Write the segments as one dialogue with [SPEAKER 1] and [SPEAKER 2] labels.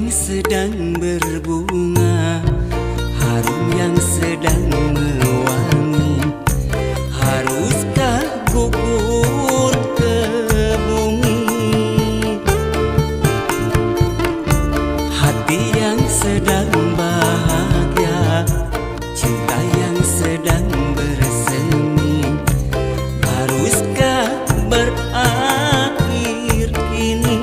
[SPEAKER 1] yang sedang berbunga, harum yang sedang mewangi. Haruskah gugur ke bumi? Hati yang sedang bahagia, cinta yang sedang bersemi, haruskah berakhir kini?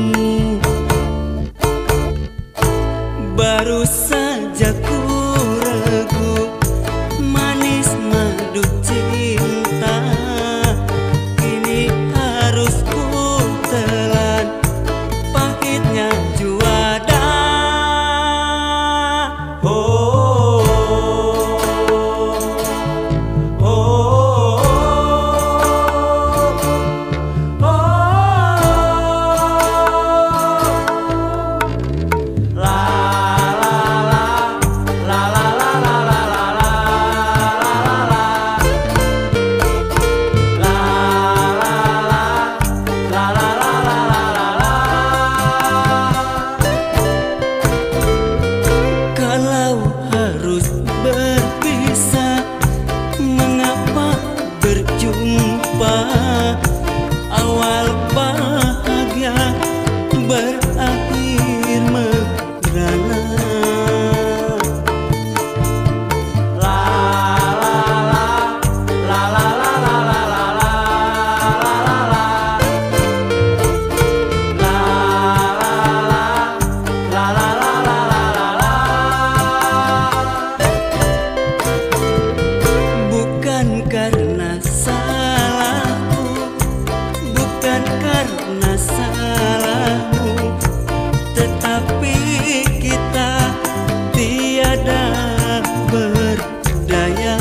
[SPEAKER 1] Baru saja ku regu manis madu cinta, kini harus ku telan pahitnya juada. Awal bahagia berakhir merana. Bukan karena karena salahmu, tetapi kita tiada berdaya.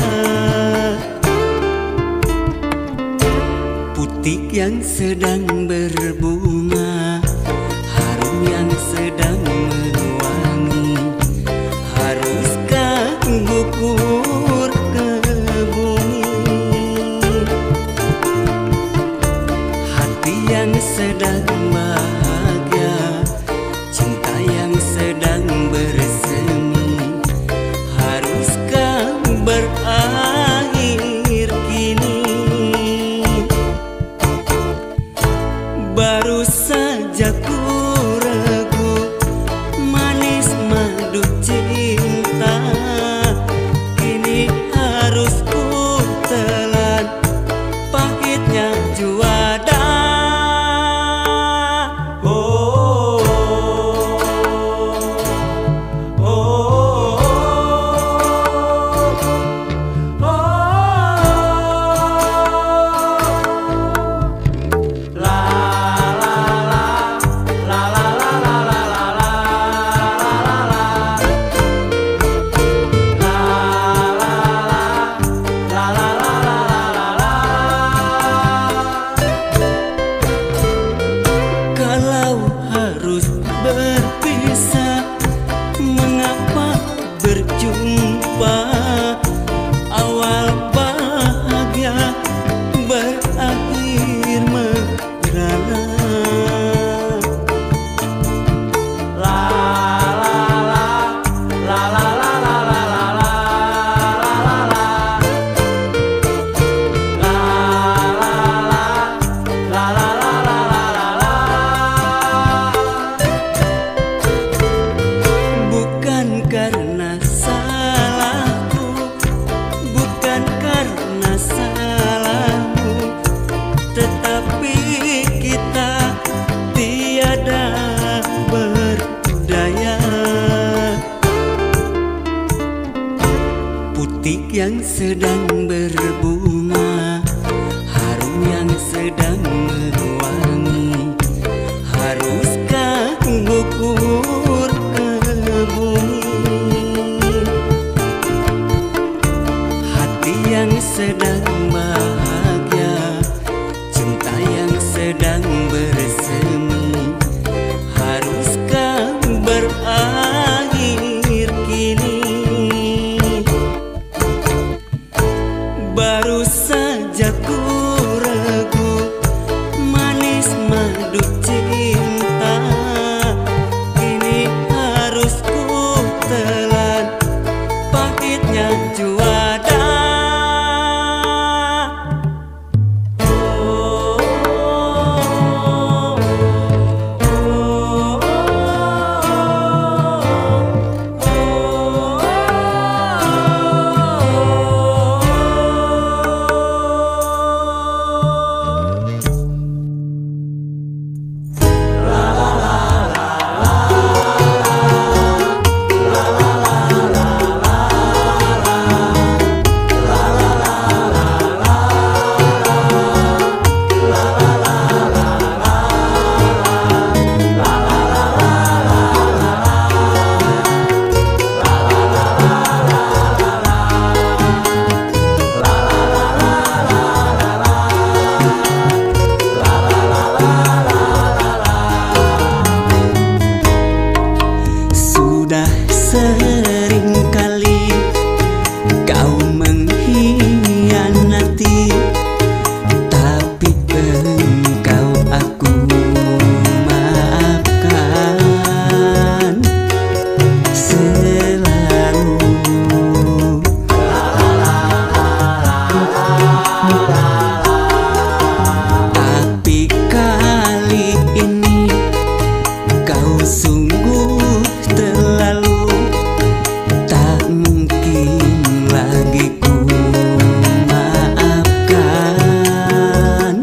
[SPEAKER 1] Putik yang sedang berbunga, harum yang sedang mewangi, haruskah gugur ke bumi? Yang sedang bahagia, cinta yang sedang bersemi, haruskah berakhir kini? Baru saja ku regu manis madu cinta, kini harus ku telan pahitnya juada. Berpisah, mengapa berjumpa? Awal bahagia berakhir merana. Karena salahku, bukan karena salahmu, tetapi kita tiada berdaya. Putik yang sedang berbunga, harum yang sedang mewangi, haruskah gugur ke bumi? Yang sedang bahagia, cinta yang sedang bersemi, haruskah berakhir kini? Baru saja ku regu manis madu cinta, Sudah sering kali kau mengkhianati, tapi engkau aku maafkan selalu. Tapi kali ini kau sungguh terlalu, tak mungkin lagi ku maafkan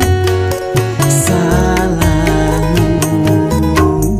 [SPEAKER 1] salahmu.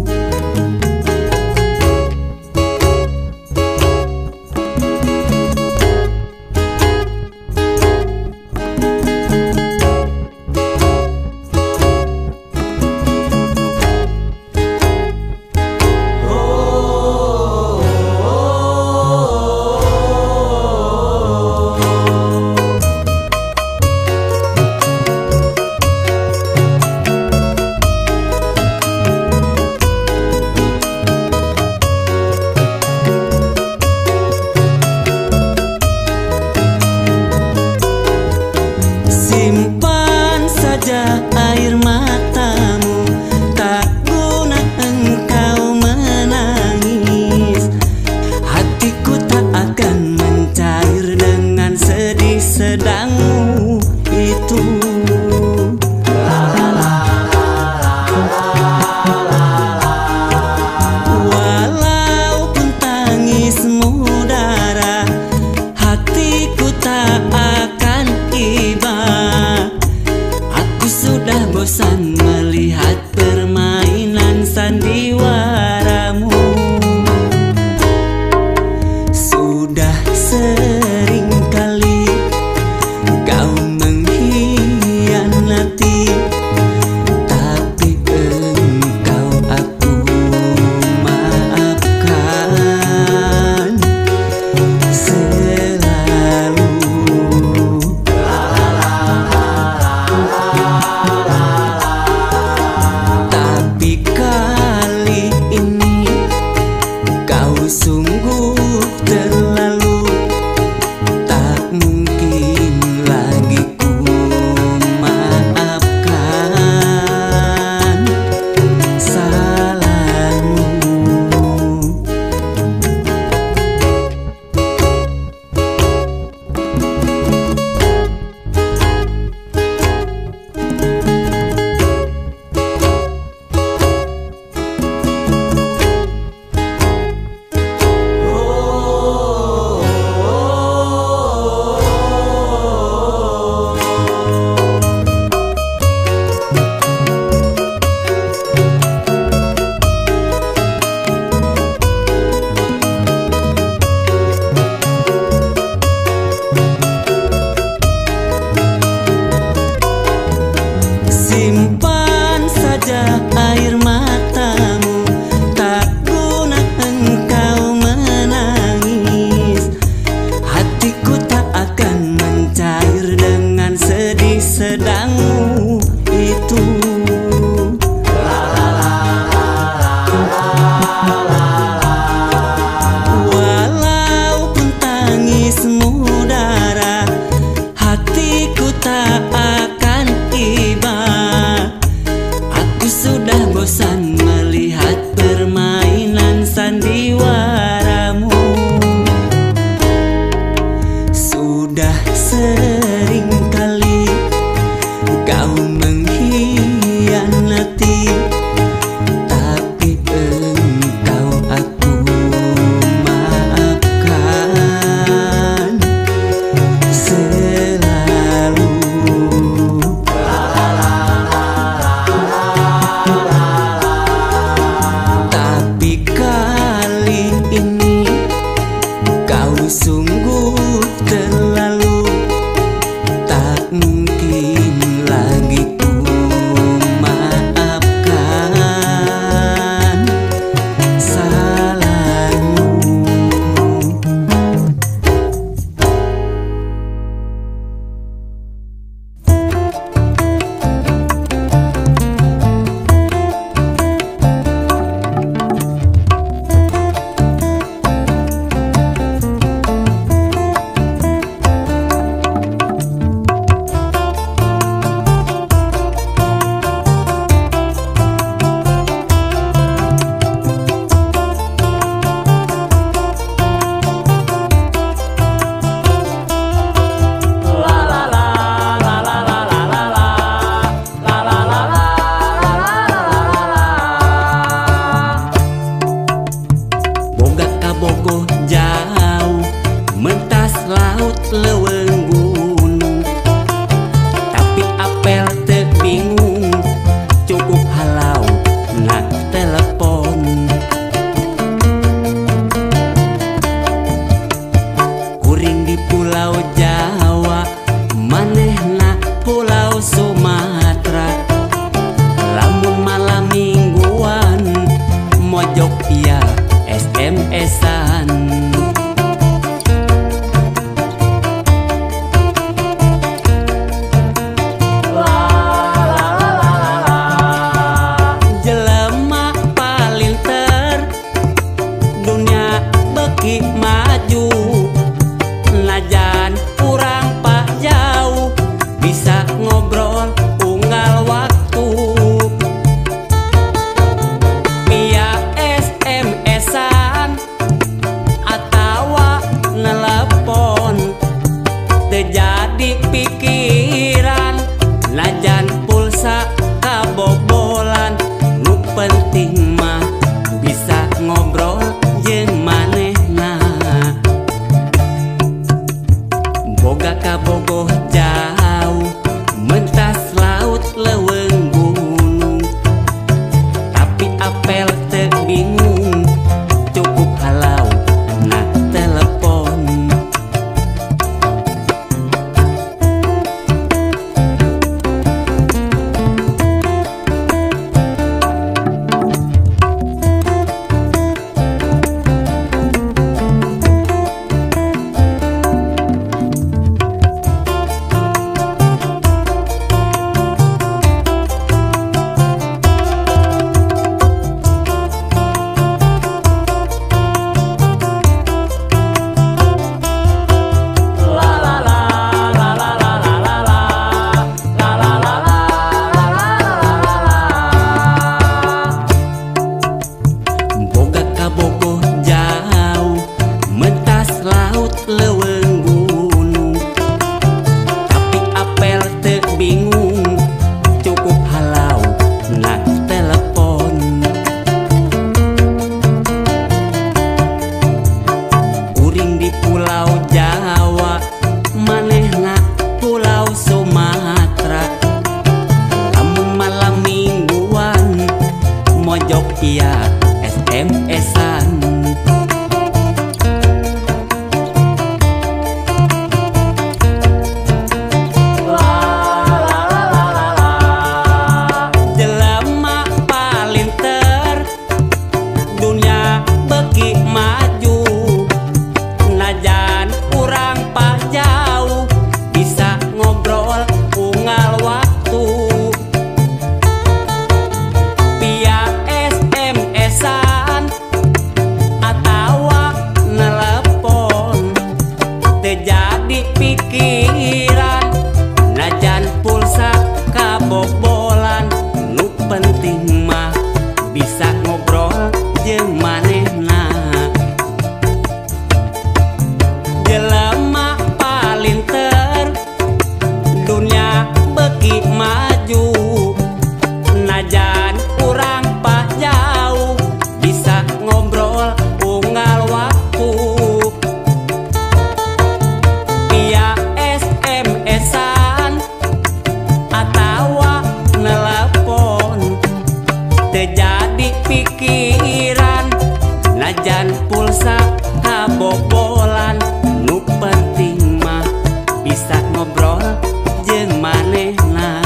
[SPEAKER 1] Simpan saja air matamu, tak guna engkau menangis. Hatiku tak akan mencair dengan sedih sedangmu itu. Walaupun tangismu darah, hatiku tak akan iba. Aku sudah bosan melihat permainan sandiwaramu. Sudah sering kali kau mengkhianati, tapi engkau aku maafkan selalu. Tapi kali ini kau sungguh terlalu, tak mungkin lagi ku maafkan salahmu. Simpan saja air matamu, tak guna engkau menangis. Hatiku tak akan mencair dengan sedih sedangmu itu. Walaupun tangismu darah, hatiku tak akan iba. Aku sudah bosan melihat permainan sandiwaramu. Sudah sering kali kau mengkhianati, tapi engkau aku maafkan selalu. Tapi kali leuweung gunung. Tapi apel teu bingung, cukup halau na telepon. Kuring di Pulau Jawa, manehna Pulau Sumatera. Lamun malam mingguan, mojok ya SMS-an. Jelema paling ter dunia beki maju, najan urang pak jauh bisa ngobrol unggal waktu. Via SMS-an atawa nelepon, terjadi pikiran najan pulsa kabobolan. Nu penting mah bisa ngobrol jeung manehna. Boga kabogoh jauh, mentas laut leuweung gunung. Tapi apel teu bingung, cukup halau na telepon. Boga kabogoh jauh, mentas laut leuweung gunung. Tapi apel teu bingung, cukup halau na telepon. Kuring di Pulau Jawa, manehna Pulau Sumatera. Lamun malam mingguan, mojok ya SMS-an. Jelema paling ter dunia beki maju, najan urang pak jauh bisa ngobrol unggal waktu. Via SMS-an atawa nelepon, terjadi pikiran najan pulsa kabobolan. Nu penting mah bisa ngobrol jeung manehna. Jelema paling ter dunia beki maju, najan urang pak jauh bisa ngobrol unggal waktu. Via SMS-an atawa nelepon, terjadi pikiran najan pulsa kabobolan. Nu penting mah bisa ngobrol jeung manehna.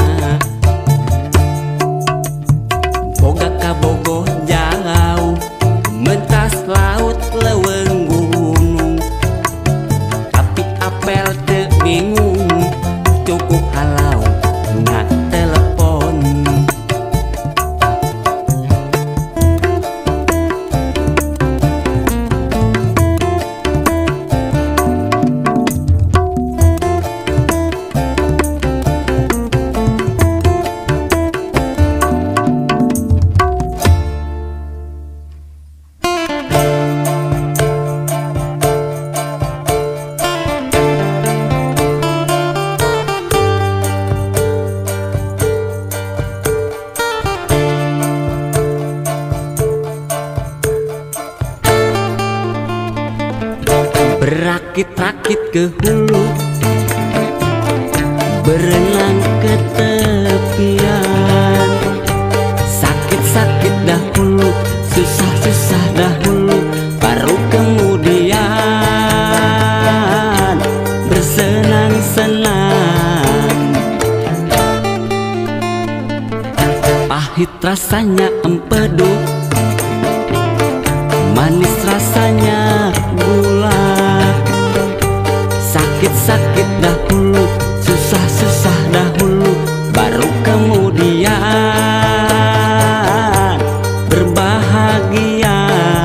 [SPEAKER 1] Boga kabogoh jauh, mentas laut leuweung gunung. Tapi apel teu bingung, cukup halau na telepon. Berakit-rakit ke hulu, berenang ke tepian. Sakit-sakit dahulu, susah-susah dahulu, baru kemudian bersenang-senang. Pahit rasanya empedu, manis rasanya gula. Sakit-sakit dahulu, susah-susah dahulu, baru kemudian berbahagia.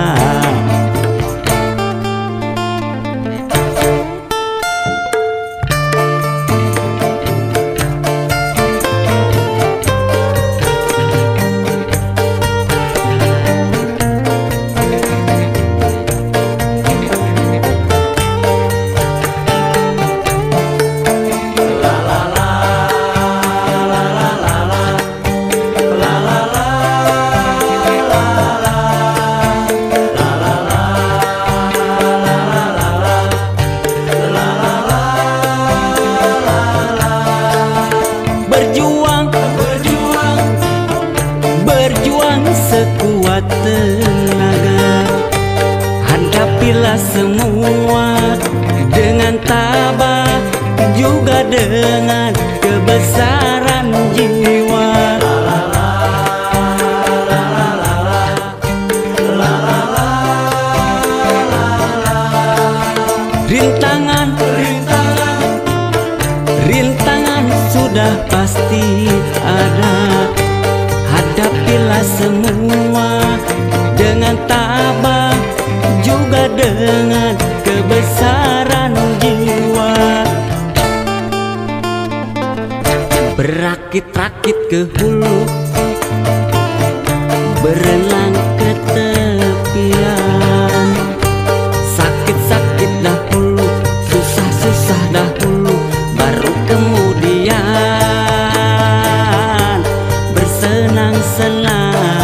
[SPEAKER 1] Berjuang sekuat tenaga, hadapilah semua dengan tabah, juga dengan kebesaran jiwa. Rintangan sudah pasti ada. Hadapilah semua dengan tabah, juga dengan kebesaran jiwa. Berakit-rakit ke hulu, berenang ke tepian. Sakit-sakit dahulu, susah-susah dahulu, baru kemudian bersenang-senang.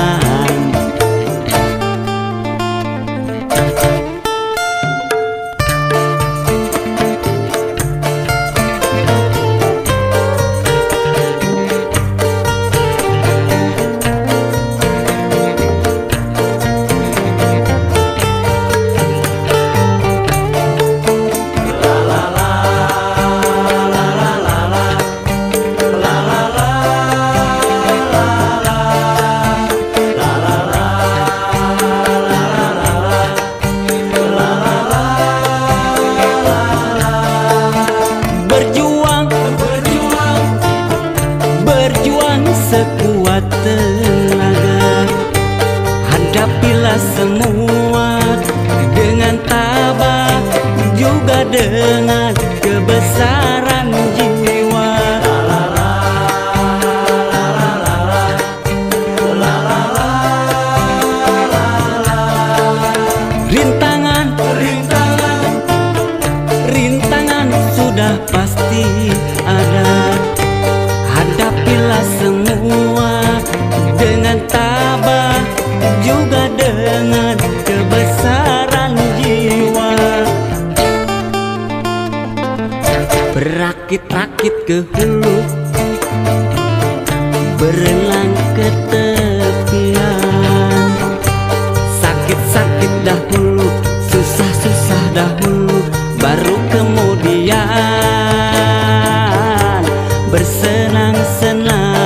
[SPEAKER 1] Berjuang sekuat tenaga, hadapilah semua dengan tabah, juga dengan kebesaran jiwa. Rintangan sudah pasti ada. Hadapilah semua dengan tabah, juga dengan kebesaran jiwa. Berakit-rakit ke hulu, berenang ke tepian. Sakit-sakit dahulu, susah-susah dahulu, baru kemudian bersenang-senang.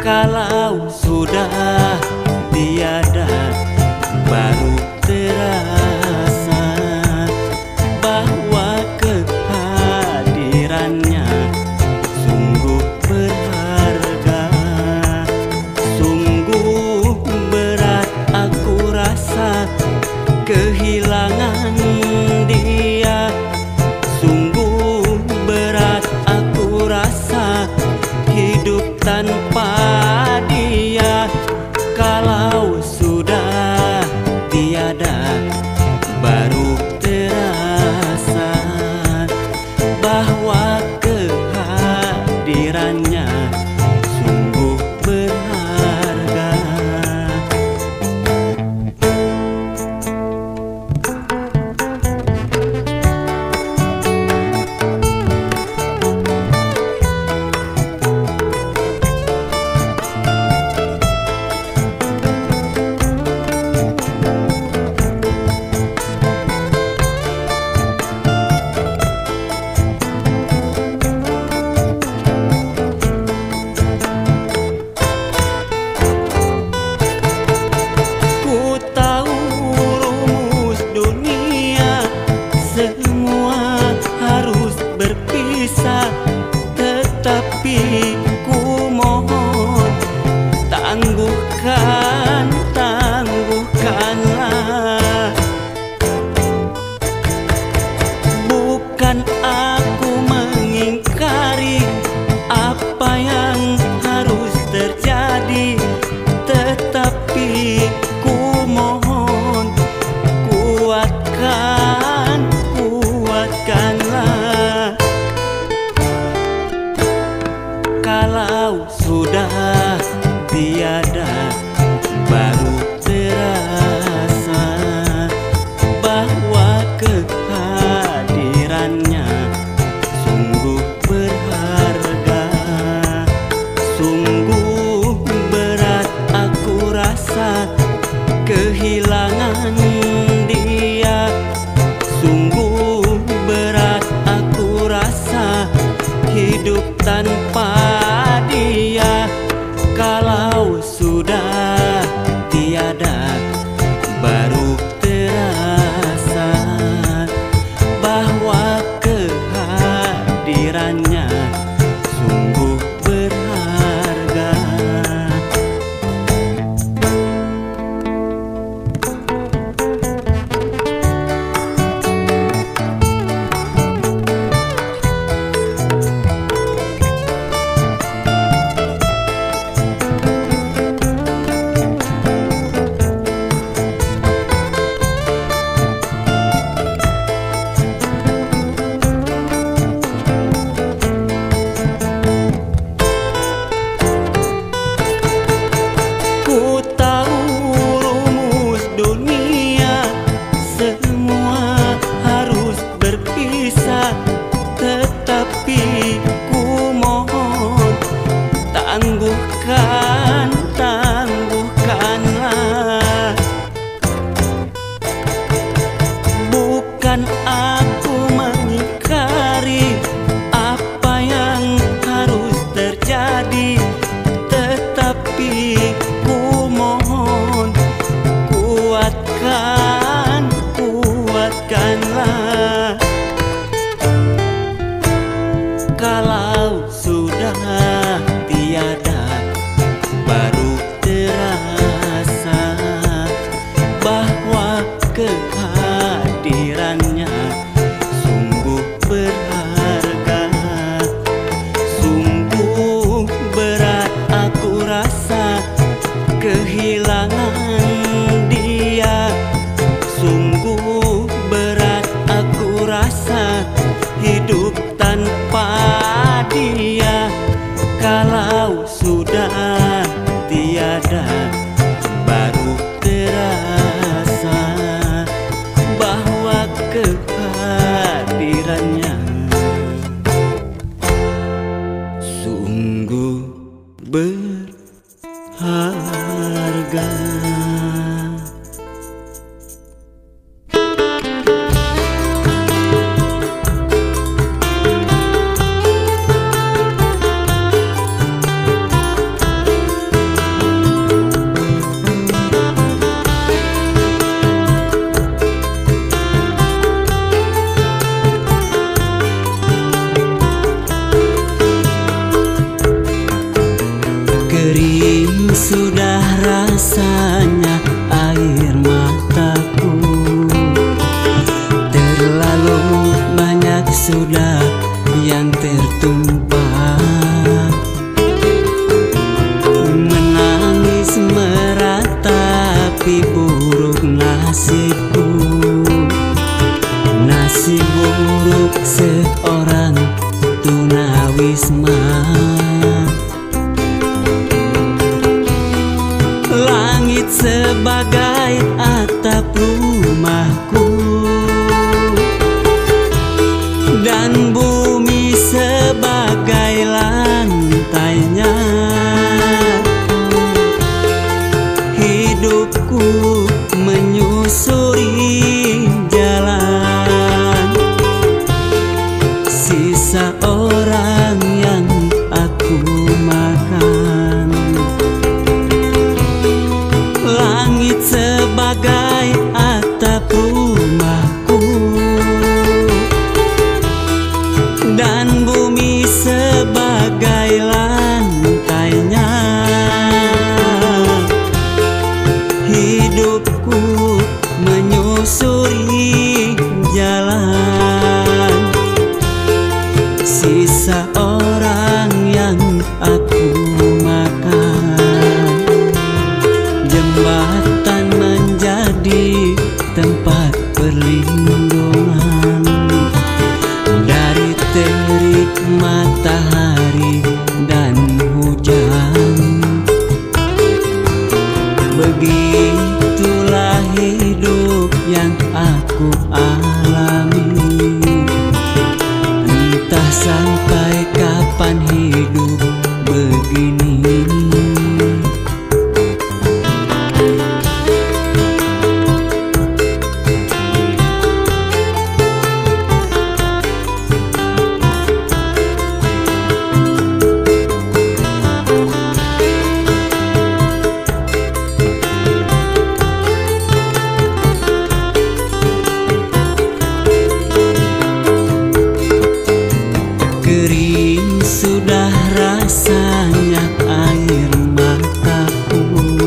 [SPEAKER 1] Kalau sudah tiada, baru terasa bahwa kehadirannya sungguh berharga. Sungguh berat aku rasa kehilangan dia. Sungguh berat aku rasa hidup tanpa dia. Kalau sudah tiada, baru terasa bahwa kehadirannya sungguh berharga. Tetapi ku mohon, tangguhkanlah. Bukan aku mengingkari apa yang harus terjadi, tetapi ku mohon, kuatkanlah. Kalau sudah tiada, baru terasa bahwa kehadirannya sungguh berharga. Sungguh berat aku rasa kehilangan dia. Sungguh berat aku rasa hidup tanpa dia. Kalau sudah tiada, baru terasa bahwa kehadirannya sungguh berharga. Ku tahu rumus dunia, semua harus berpisah, tetapi ku mohon, tangguhkanlah. Bukan aku mengingkari apa yang harus terjadi, tetapi ku mohon, kuatkanlah. Kalau sudah tiada, baru terasa bahwa kehadirannya sungguh berharga. Sungguh berat aku rasa kehilangan dia. Sungguh berat aku rasa hidup tanpa dia. Kalau sudah tiada, baru terasa bahwa kehadirannya sungguh berharga. sudah rasanya air mataku. Terlalu banyak sudah yang tertumpah. Menangis meratapi buruk nasibku. Nasib buruk seorang tunawisma. Langit sebagai atap rumahku, dan bumi sebagai lantainya. Hidupku menyusuri jalan sisa orang yang aku makan. Langit sebagai atap rumahku, dan bumi sebagai lantainya. Hidupku menyusuri jalan sisa orang yang aku makan. Jembatan menjadi tempat perlindungan dari terik matahari dan hujan. Begitulah hidup yang aku alami. Entah sampai kapan hidup begini. Kering sudah rasanya air mataku.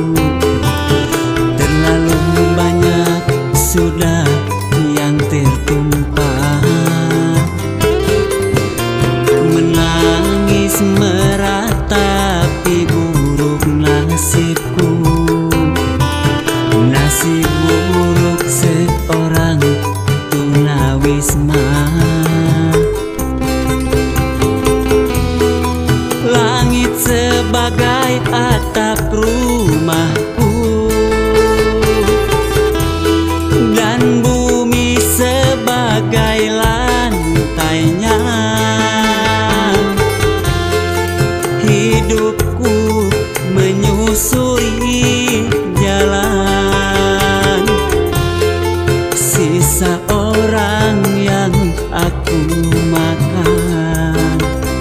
[SPEAKER 1] Terlalu banyak sudah yang tertumpah. Menangis meratapi buruk nasibku. Nasib buruk seorang tunawisma. Langit sebagai atap rumahku, dan bumi sebagai lantainya. Hidupku menyusuri jalan sisa orang yang aku makan.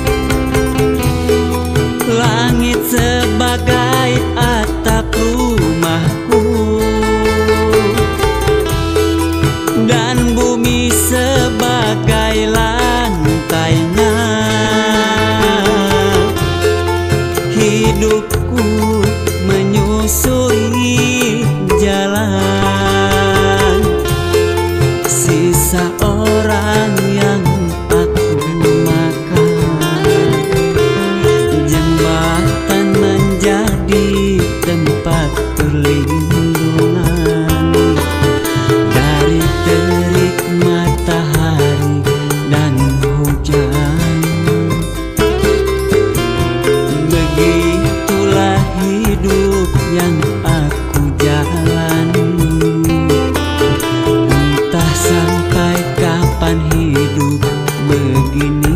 [SPEAKER 1] Langit sebagai atap rumahku, dan bumi sebagai lantainya. Hidupku menyusuri jalan sisa orang yang aku makan. Jembatan menjadi tempat perlindungan dari terik matahari dan hujan. Begitulah hidup yang aku jalani. Entah sampai kapan hidup begini.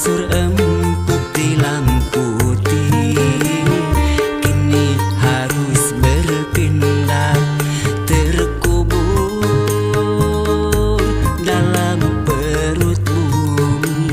[SPEAKER 1] kasur empuk di lampu kini harus berpindah, terkubur dalam perut bumi.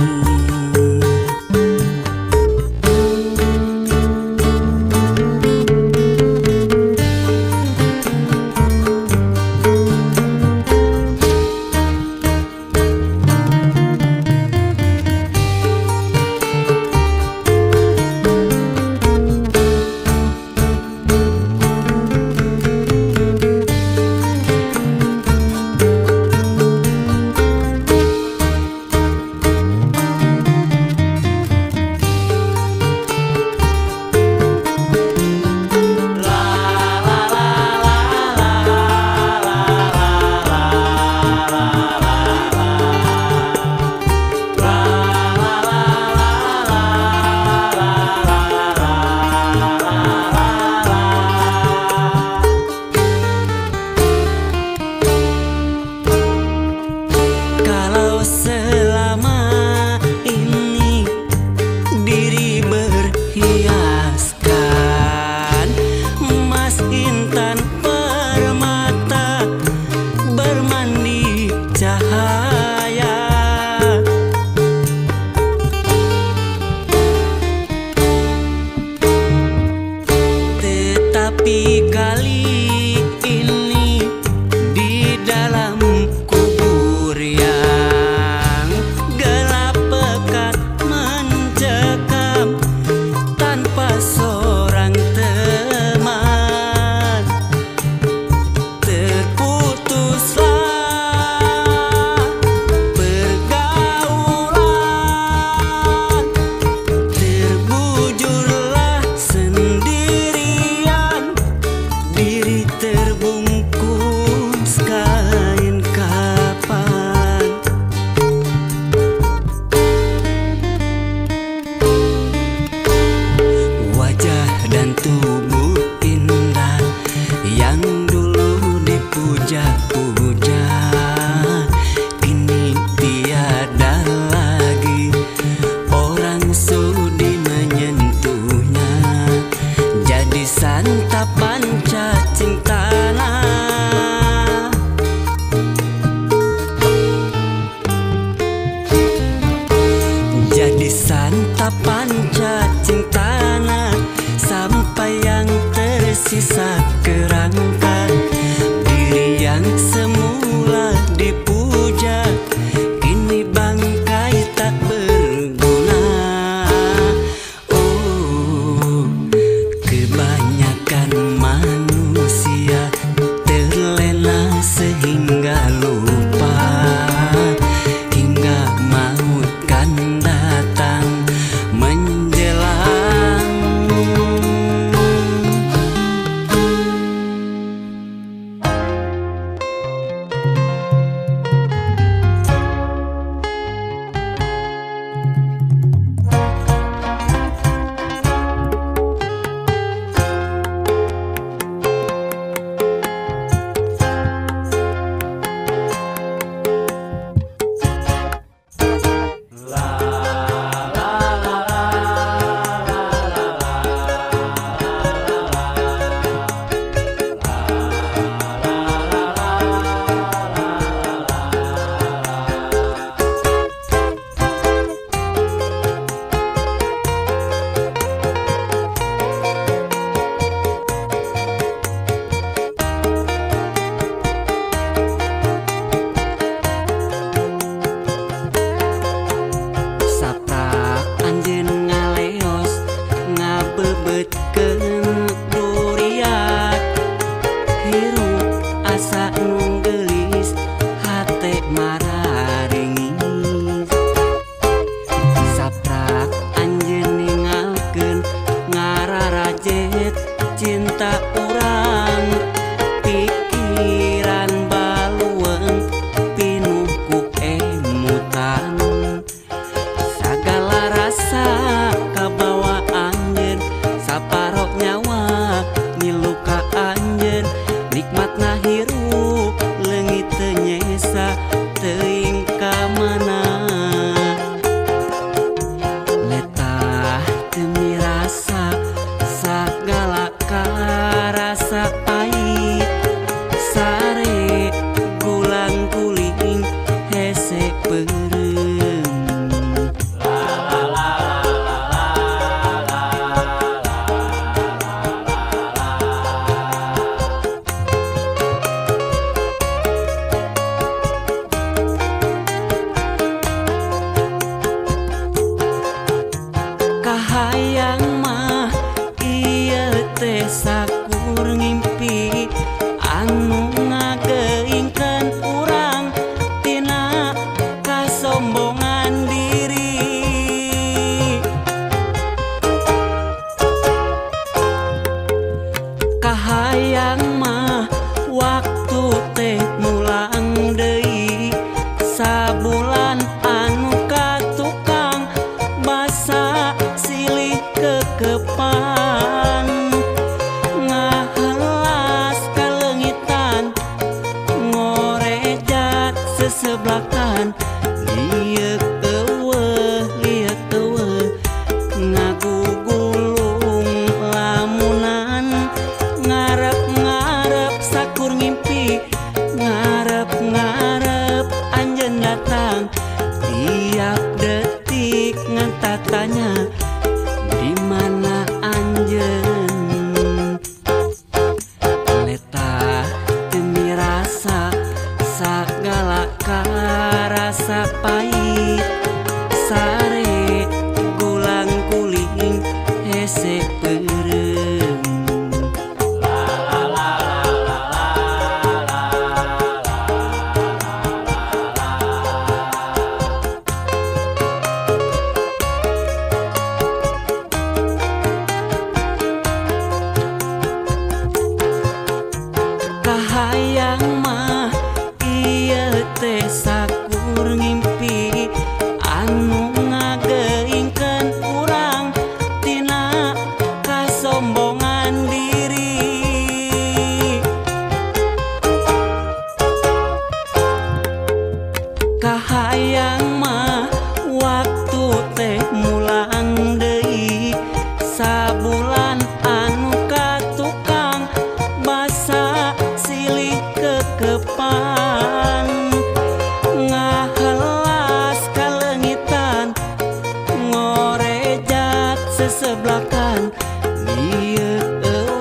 [SPEAKER 1] sesebelakan lieu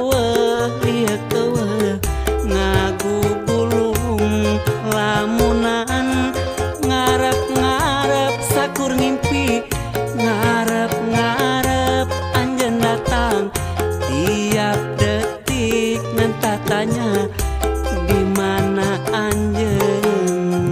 [SPEAKER 1] eueuh ngagu bulung lamunan ngarep sakur ngimpi ngarep anjeun datang tiap detik nenta tanya di mana anjeun.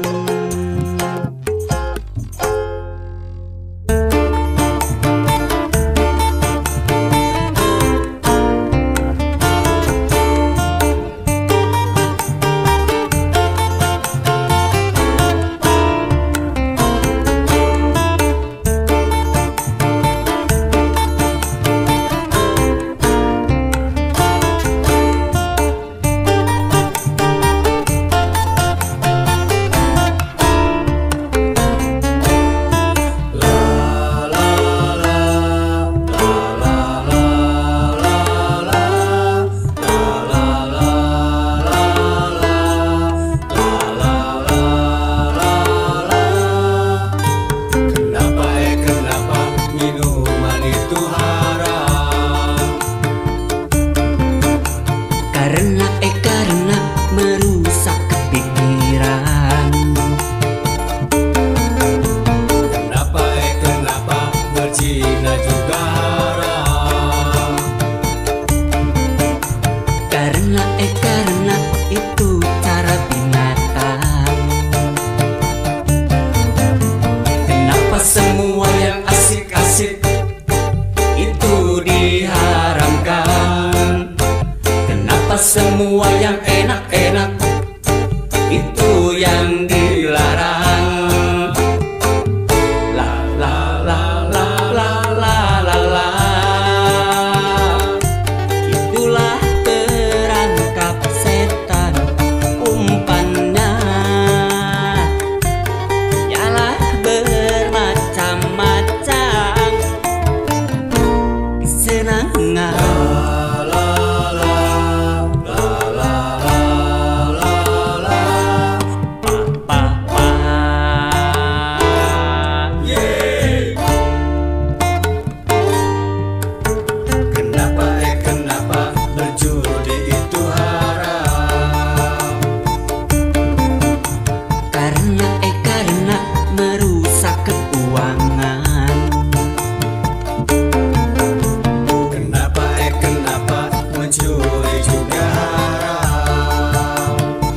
[SPEAKER 1] Karena merusak kepikiran.
[SPEAKER 2] Kenapa berzina juga haram.
[SPEAKER 1] Karena itu cara binatang.
[SPEAKER 2] Kenapa semua yang asik-asik itu diharamkan? Kenapa semua yang enak-enak itu yang dilarang? La la la la la la la la.
[SPEAKER 1] Itulah perangkap setan umpannya. Yalah bermacam-macam kesenangan.
[SPEAKER 2] Kenapa berjudi itu haram?
[SPEAKER 1] Karena merusak keuangan.
[SPEAKER 2] Kenapa mencuri juga haram?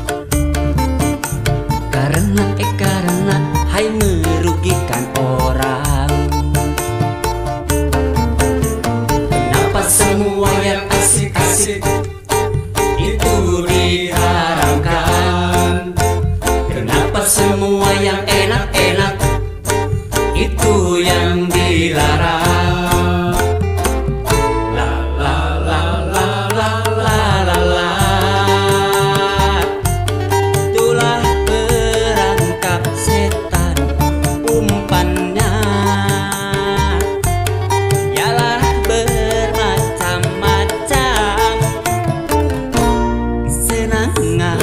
[SPEAKER 1] Karena hai merugikan orang.
[SPEAKER 2] Kenapa semua yang asik-asik itu diharamkan? Kenapa semua yang enak-enak itu yang dilarang? La la la la la la la la.
[SPEAKER 1] Itulah perangkap setan umpannya. Yalah bermacam-macam kesenangan.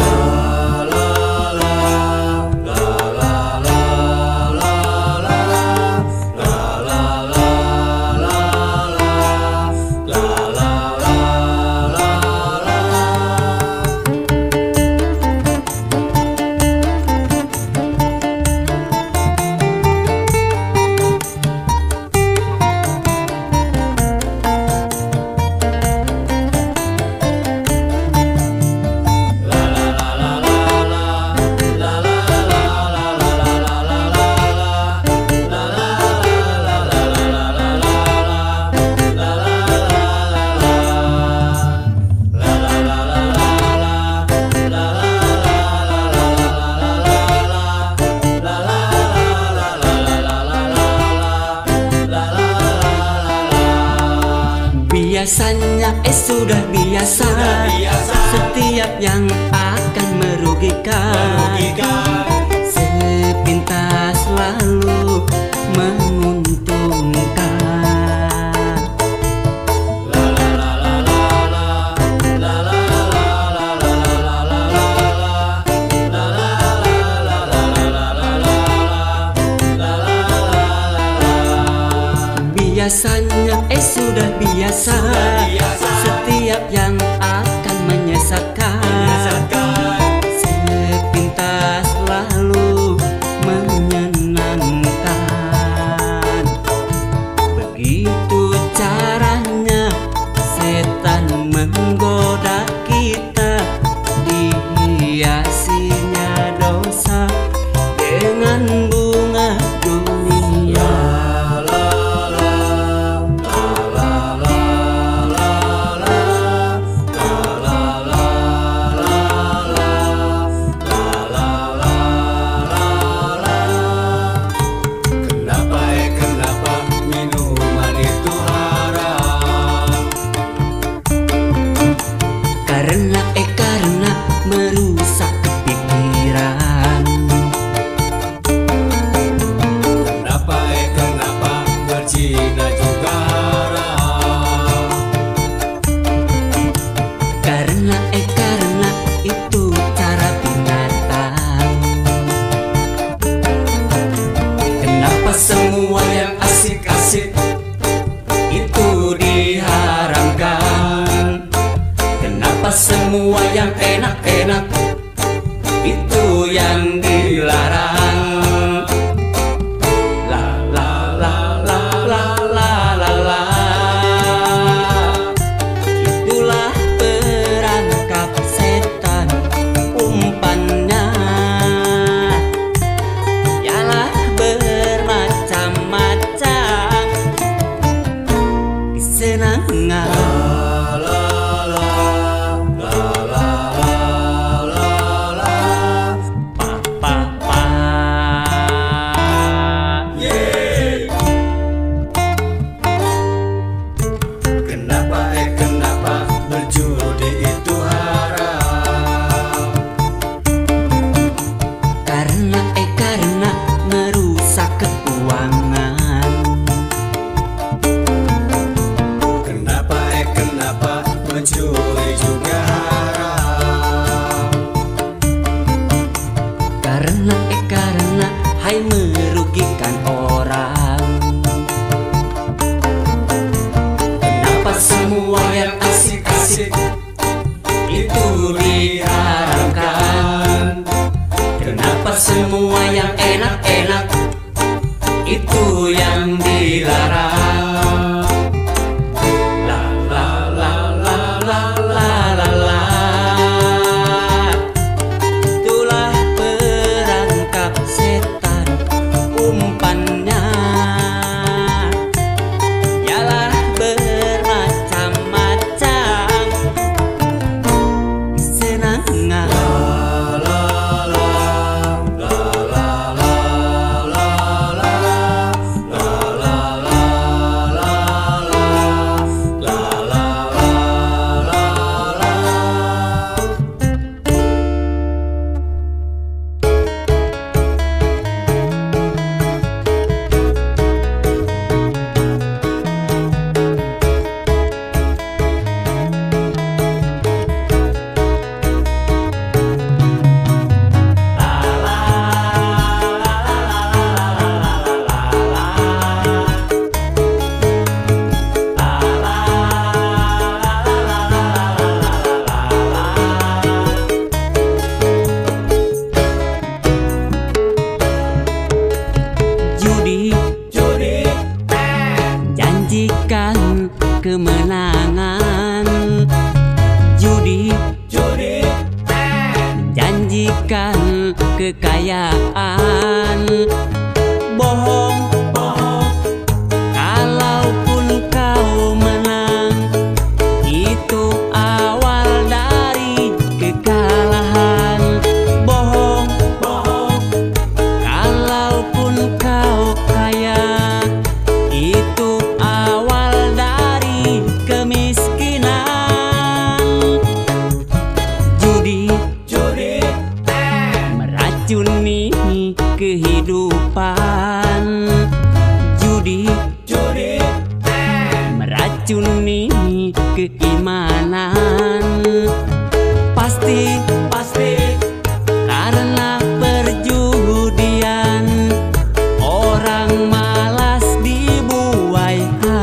[SPEAKER 1] Biasanya sudah biasa, setiap yang akan merugikan sepintas lalu menguntungkan. biasanya sudah biasa. Setiap yang akan menyesatkan sepintas lalu menyenangkan. Begitu caranya setan menggoda kita, dihiasinya dosa dengan bunga dunia.
[SPEAKER 2] Kenapa minuman itu haram?
[SPEAKER 1] Karena merusak pikiran.
[SPEAKER 2] Kenapa berzina juga haram?
[SPEAKER 1] Karena itu cara binatang.
[SPEAKER 2] Kenapa semua yang asik-asik itu diharamkan? Kenapa semua yang enak-enak itu yang dilarang? La la la la la la la la.
[SPEAKER 1] Itulah perangkap setan, umpannya ialah bermacam-macam kesenangan.
[SPEAKER 2] Kenapa berjudi itu haram?
[SPEAKER 1] Karena merusak keuangan.
[SPEAKER 2] Kenapa mencuri juga haram?
[SPEAKER 1] Karena hai merugikan orang.
[SPEAKER 2] Kenapa semua yang asik-asik itu diharamkan? Kenapa semua yang enak-enak itu yang dilarang? La la la la la la la la.
[SPEAKER 1] Itulah perangkap setan, umpannya ialah bermacam-macam kesenangan.
[SPEAKER 2] Judi
[SPEAKER 1] Janjikan kemenangan. Judi janjikan kekayaan. Bohong kalaupun kau menang, itu awal dari kekalahan. Bohong kalaupun kau kaya, itu awal dari kemiskinan. Judi meracuni kehidupan. Judi meracuni keimanan. Pasti karena perjudian orang malas dibuai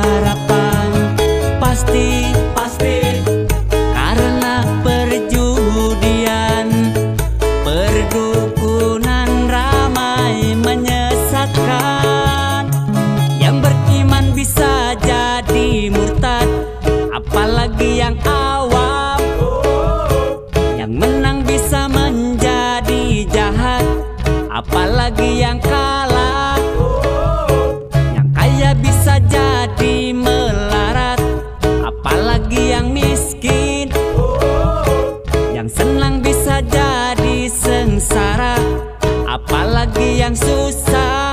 [SPEAKER 1] bisa jadi melarat, apalagi yang miskin. Yang senang bisa jadi sengsara, apalagi yang susah.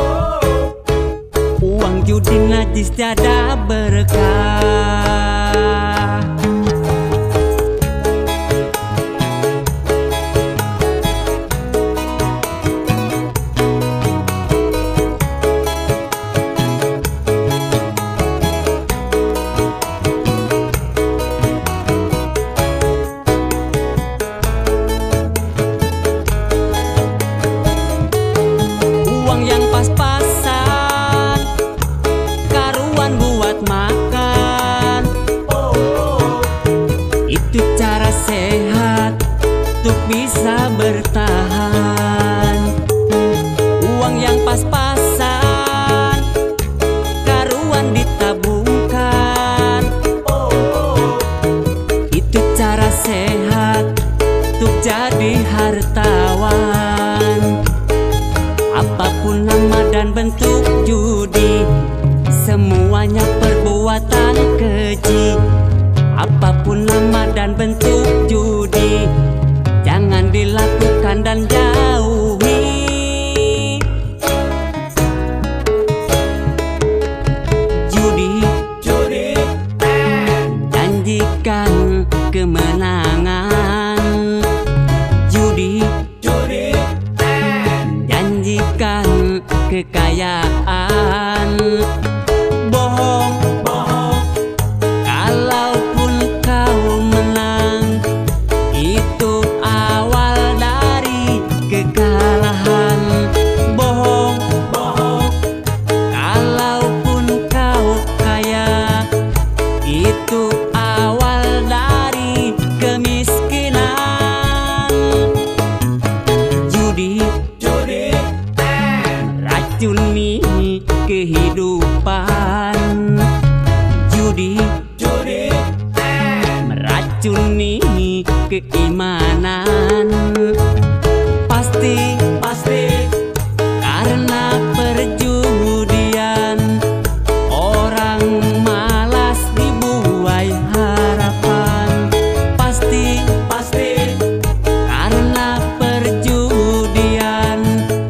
[SPEAKER 1] Uang judi najis tiada berkah. Uang yang pas-pasan, karuan buat makan. Itu cara sehat untuk bisa bertahan. Uang yang pas-pasan, karuan ditabungkan. Itu cara sehat untuk jadi hartawan. Apapun nama dan bentuk judi, semuanya perbuatan keji. Apapun nama dan bentuk judi, jangan dilakukan dan jauhi. Judi janjikan kemenangan. Judi janjikan kekayaan. Bohong kalaupun kau menang, itu awal dari kekalahan. Bohong kalaupun kau kaya, itu awal dari kemiskinan. Judi meracuni kehidupan. Judi meracuni keimanan. Pasti karena perjudian, orang malas dibuai harapan. Pasti karena perjudian,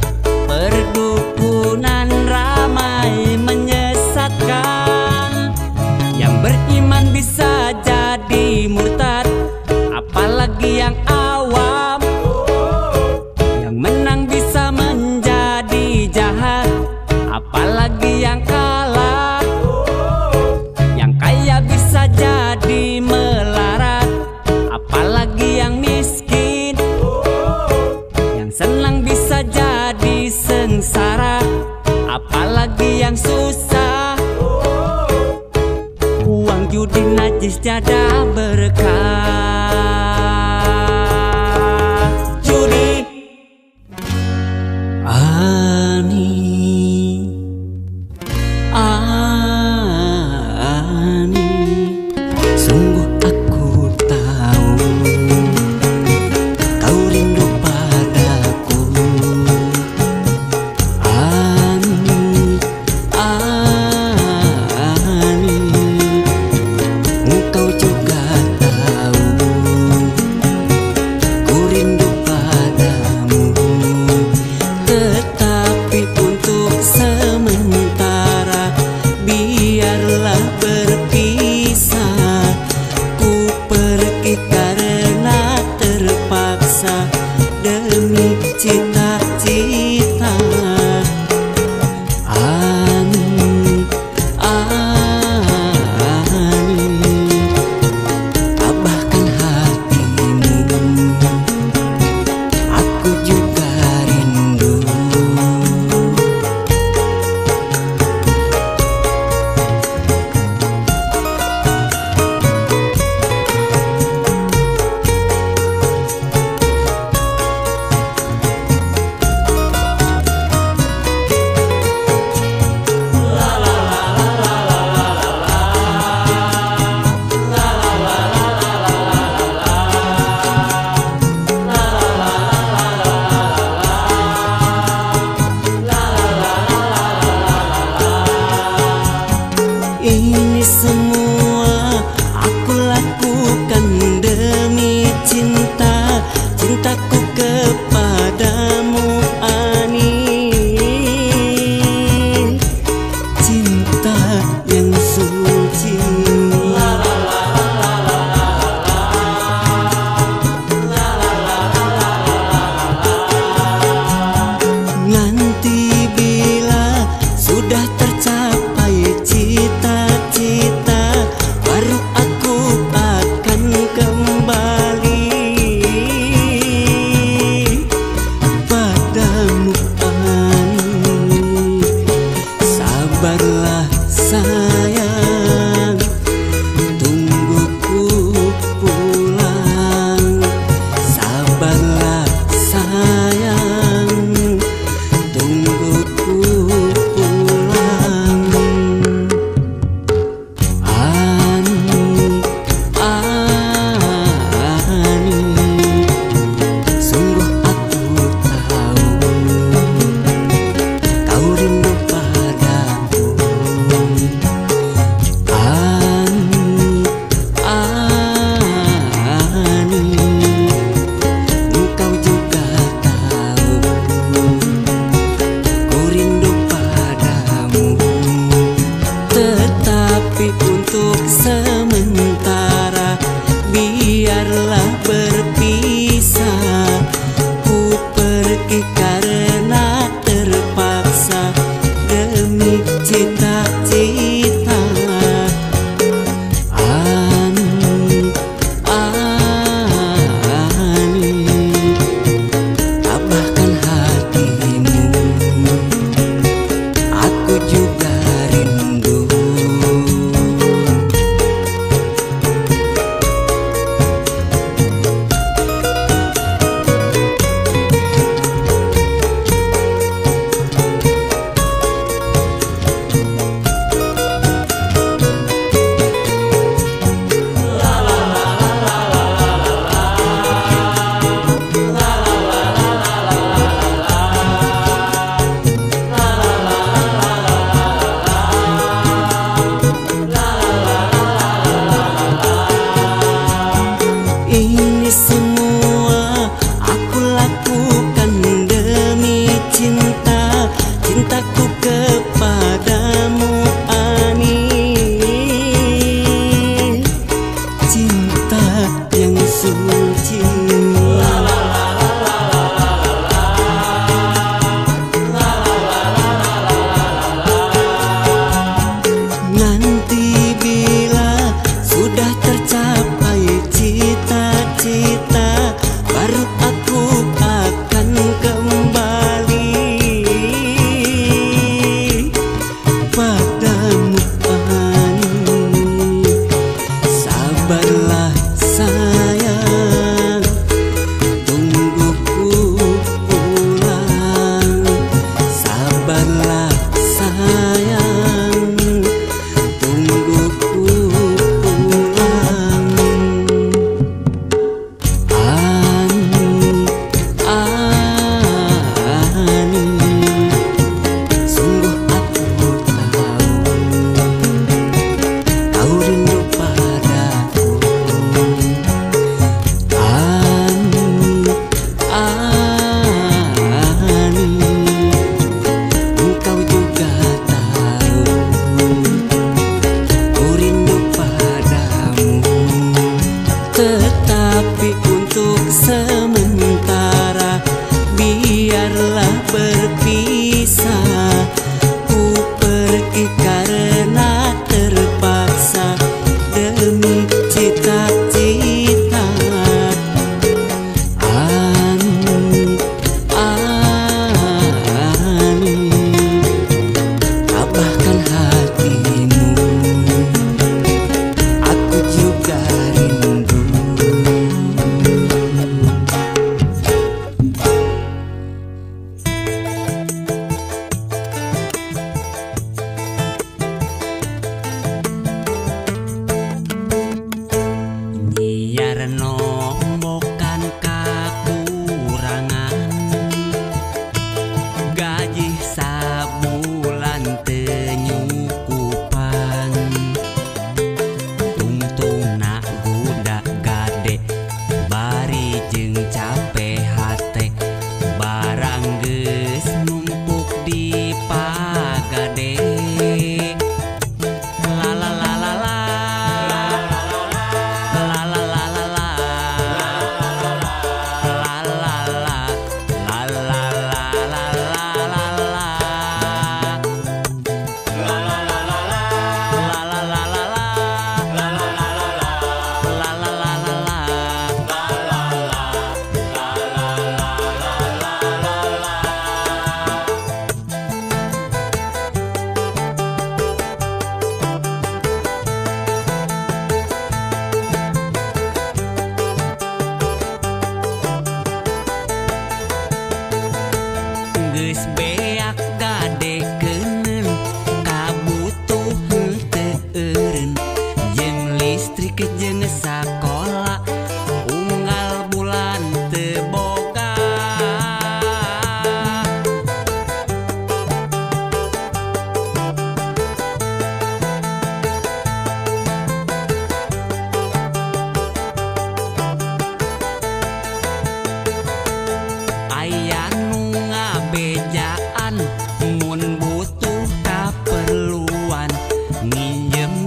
[SPEAKER 1] perdukunan ramai menyesatkan. Yang beriman bisa jadi murtad, apalagi yang awam. Yang menang bisa menjadi jahat, apalagi yang kalah. Yang kaya bisa jadi melarat, apalagi yang miskin. Yang senang bisa jadi sengsara, apalagi yang susah. Uang judi najis tiada berkah. Judi Ani, sungguh aku tahu kau rindu padaku. Ani, engkau juga tahu Ini semua aku lakukan demi cinta, cintaku kepadamu Ani. Cinta yang suci. Nanti bila sudah tercapai cita-cita, baru aku akan kembali padamu Ani. Sabarlah sayang, tunggu ku pulang. Sabarlah sayang, tunggu ku pulang. Ani, Ani, sungguh aku tahu kau rindu padaku. Ani, Ani, engkau juga tahu ku rindu padamu. Tetapi untuk sementara biarlah berpisah. Ku pergi karena terpaksa demi cita-cita. Ani, Ani, tabahkan hatimu, aku juga rindu.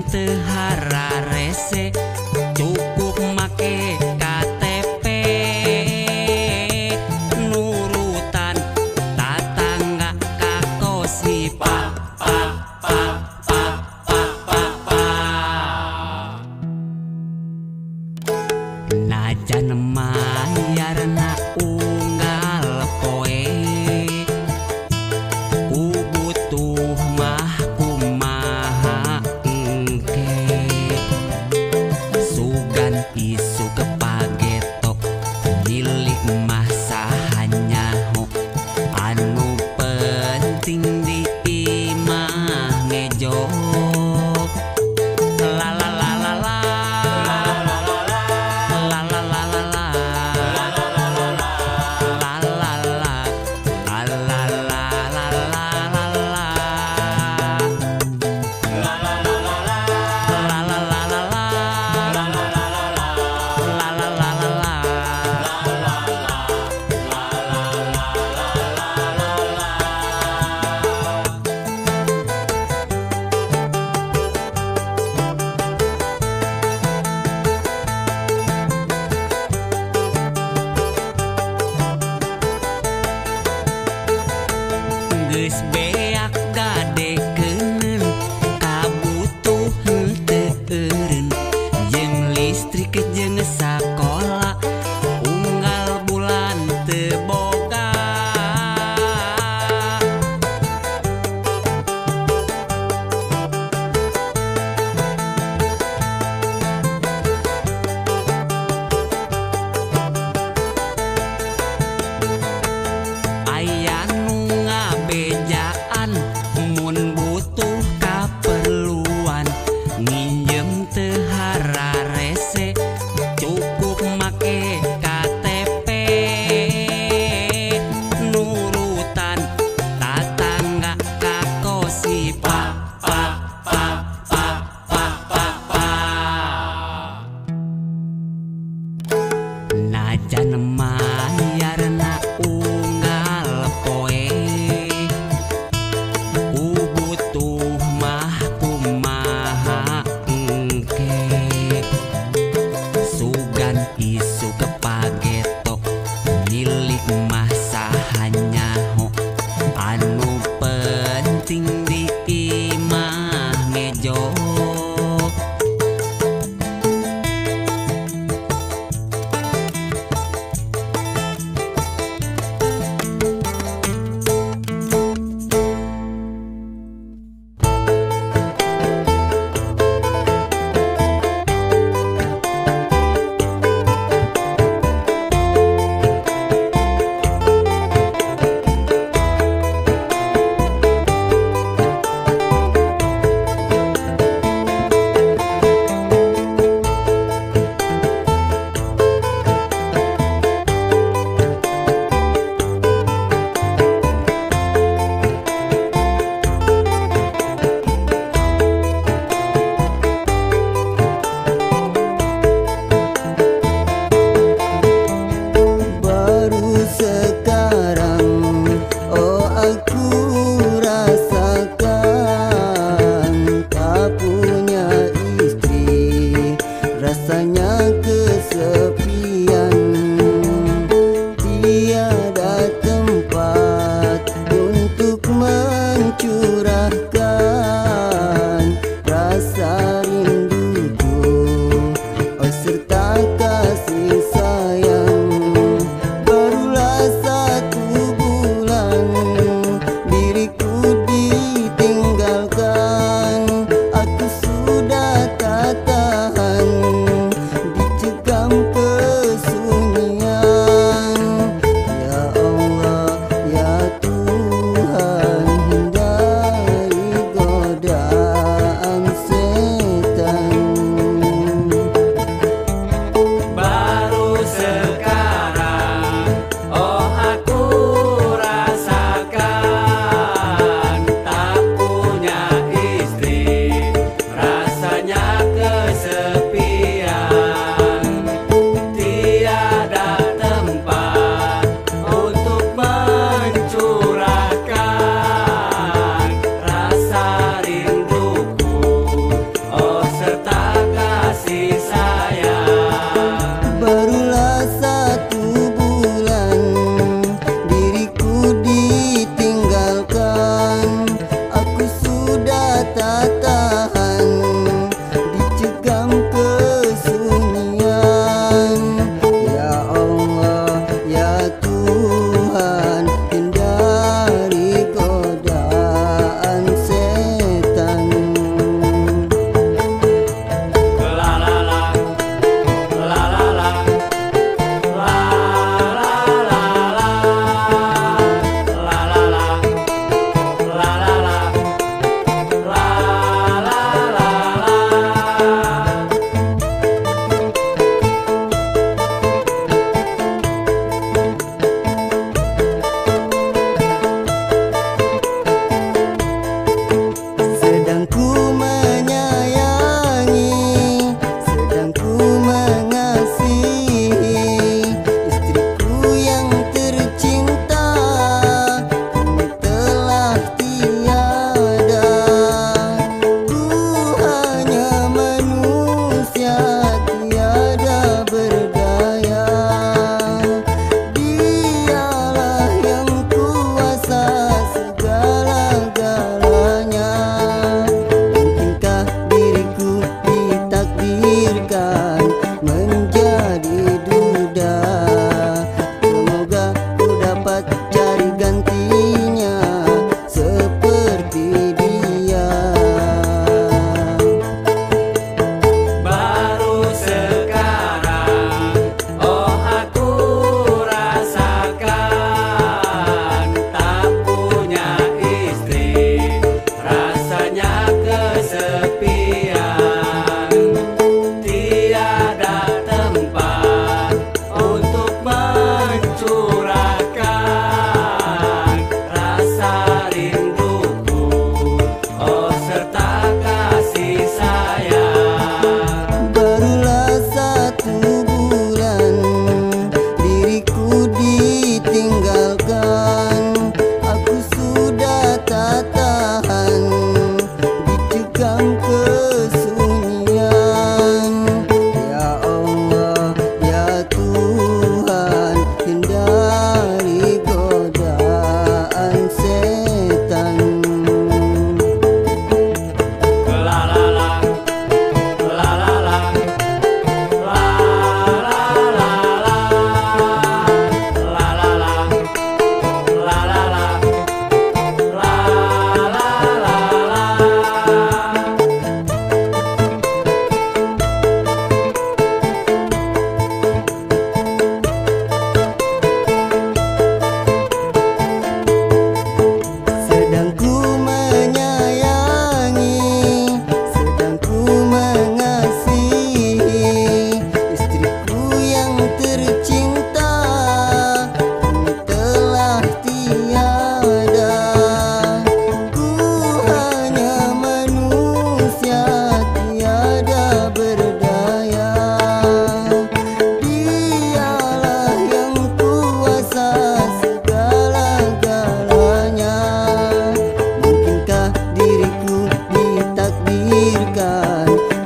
[SPEAKER 1] teu hararese cukup make KTP nurutan tatangga kakosi pa pa pa pa pa pa pa najan mayarna unggal poe ku butuh mah kumaha engke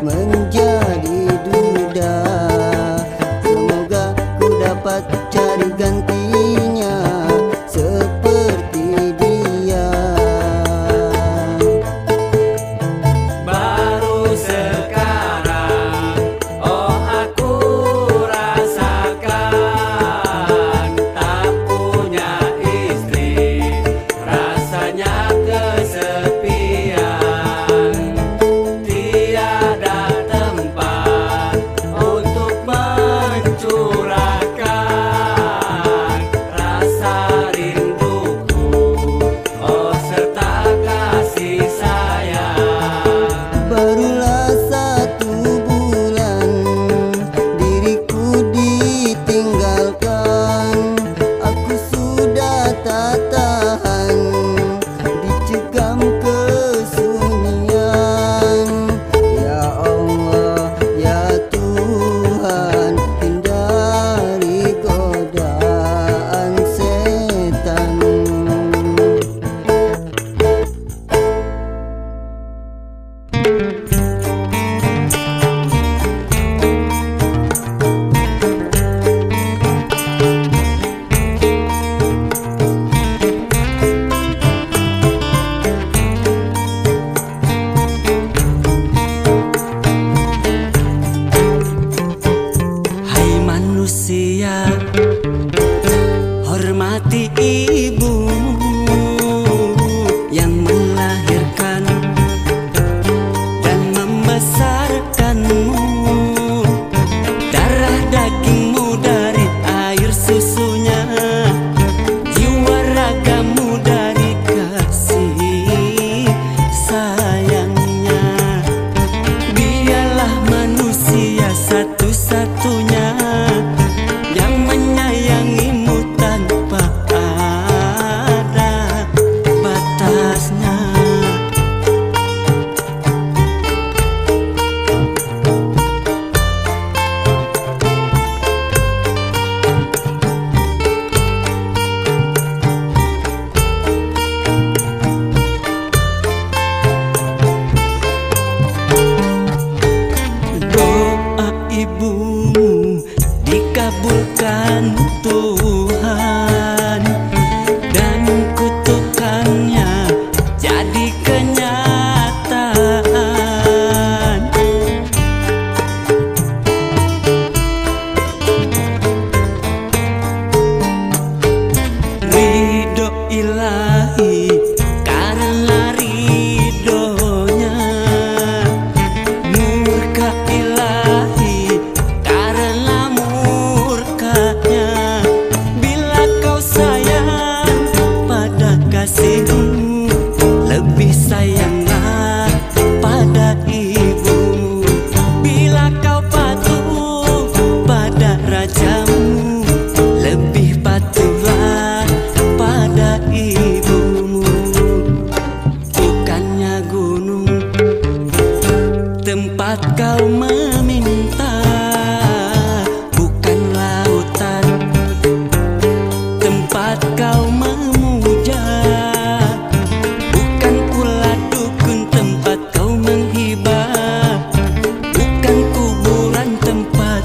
[SPEAKER 3] menjadi duda. Semoga ku dapat cari gantinya seperti dia.
[SPEAKER 2] Baru sekarang, oh aku rasakan tak punya istri, rasanya kesepian. Tiada tempat untuk mencurahkan rasa rinduku, oh serta kasih sayang.
[SPEAKER 3] Barulah 1 bulan diriku ditinggalkan. Aku sudah tak tahan dicekam kesunyian. Ya Allah, ya Tuhan, hindari godaan setan.
[SPEAKER 1] Hai manusia, hormati ibumu yang melahirkan dan membesarkanmu. Darah dagingmu dari air susunya, jiwa ragamu dari kasih sayangnya. Dialah manusia satu-satunya yang menyayangimu tanpa ada batasnya. Doa ibumu dikabulkan Tuhan, dan kutukannya jadi kenyataan. Ridho ilahi karena ridhonya, murka ilahi karena murkanya. Bila kau sayang pada kasihmu, lebih sayanglah pada ibumu. Bila kau patuh pada rajamu, lebih patuhlah pada ibumu. Bukannya gunung tempat kau meminta, bukan lautan tempat kau memuja, bukan ulat dukun tempat kau menghibah, bukan kuburan tempat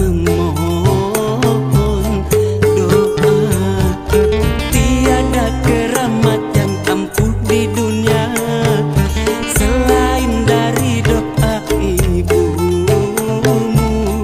[SPEAKER 1] memohon doa. Tiada keramat yang ampuh di dunia selain dari doa ibumu.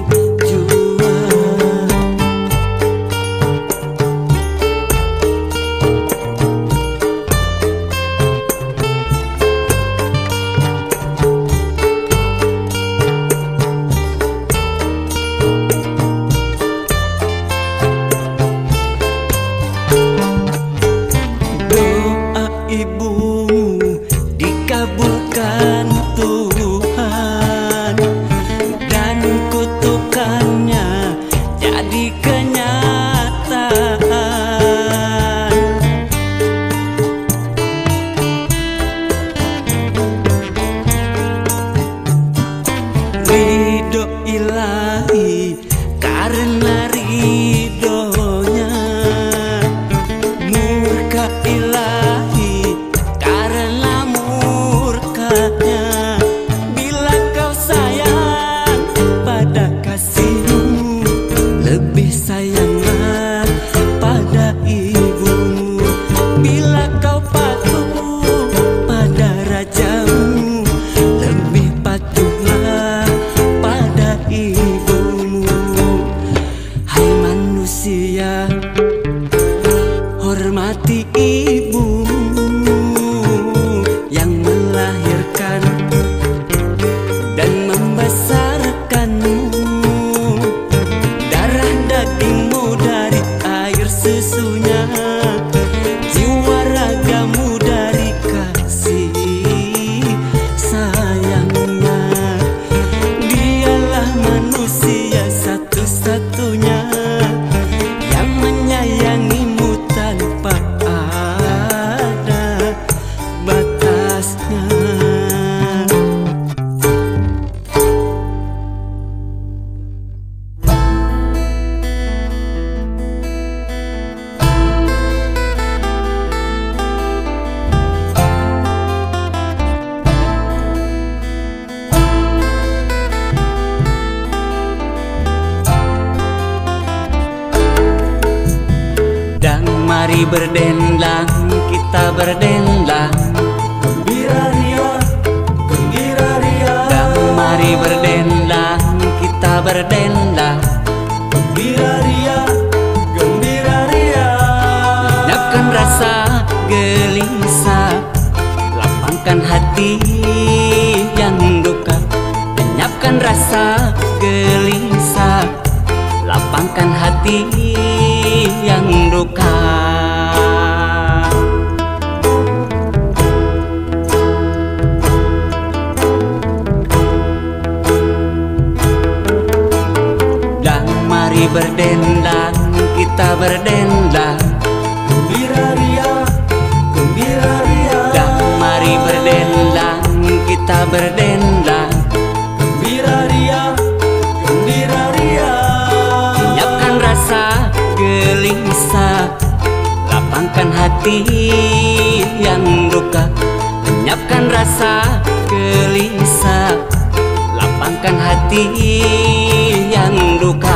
[SPEAKER 1] mari berdendang, kita berdendang.
[SPEAKER 2] Gembira ria, gembira ria.
[SPEAKER 1] Dan mari berdendang, kita berdendang.
[SPEAKER 2] Gembira ria, gembira ria.
[SPEAKER 1] Lenyapkan rasa gelisah, lapangkan hati yang duka. Lenyapkan rasa gelisah, lapangkan hati yang duka. Dan mari berdendang, kita berdendang.
[SPEAKER 2] Gembira ria, gembira ria.
[SPEAKER 1] Dan mari berdendang, kita berdendang.
[SPEAKER 2] Gembira ria, gembira ria.
[SPEAKER 1] Lenyapkan rasa gelisah, lapangkan hati yang duka. Lenyapkan rasa gelisah, lapangkan hati yang duka.